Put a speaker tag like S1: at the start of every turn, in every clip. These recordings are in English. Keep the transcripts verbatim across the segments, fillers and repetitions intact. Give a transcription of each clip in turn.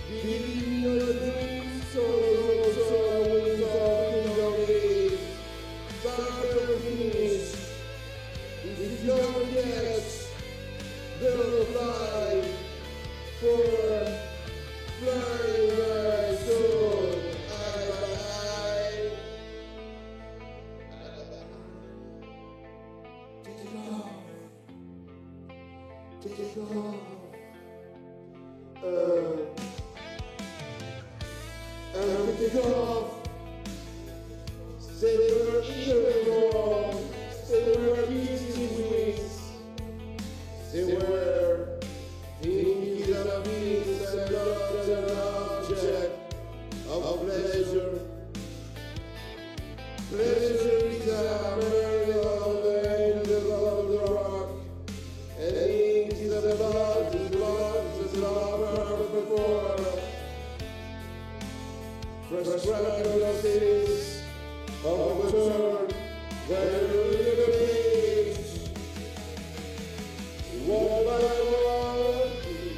S1: Believe your dreams, so, so, so, wings of your days. Start to finish. If you don't get, they'll fly for flying my soul. I, take it off. Take it off. Uh, and take it off. Say they were eager wrong. Say they were easy wings. They were thinking of peace and not an object of pleasure. Pleasure is a miracle of the angel of the rock, and ink is the blood, the blood, the blood before. Prescribed justice of the turn, where you read the page, wall by wall,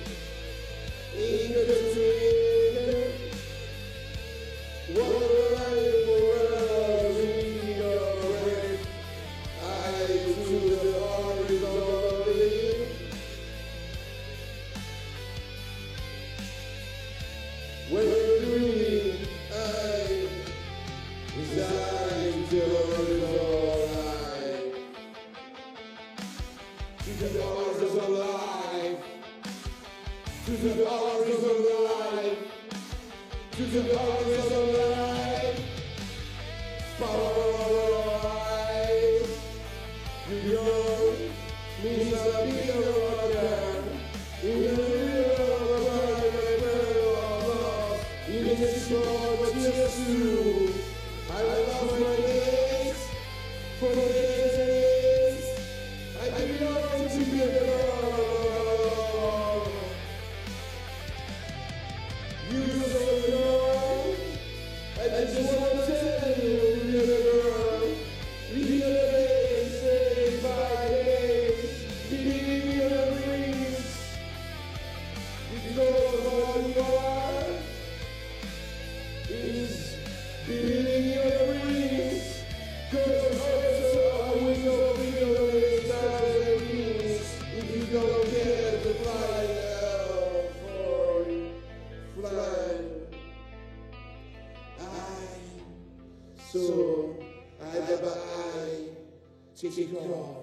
S1: in between, what will I forever read or read? I to the horizontally. When you're dreaming, I resign till it's alright. To the arms of life, to the arms of life, to the arms of life. Power of life. You know, means a bigger organ. In the middle of a love, in this short just you. I love my days, for the days I belong to be alone. You so know, I just want to tell you, little girl, little days, day by day, believe in your dreams, because all you are is believing your dreams, cause also I will not feel the ways that means if you don't get to fly now for fly. I, so I, bye bye, take it off.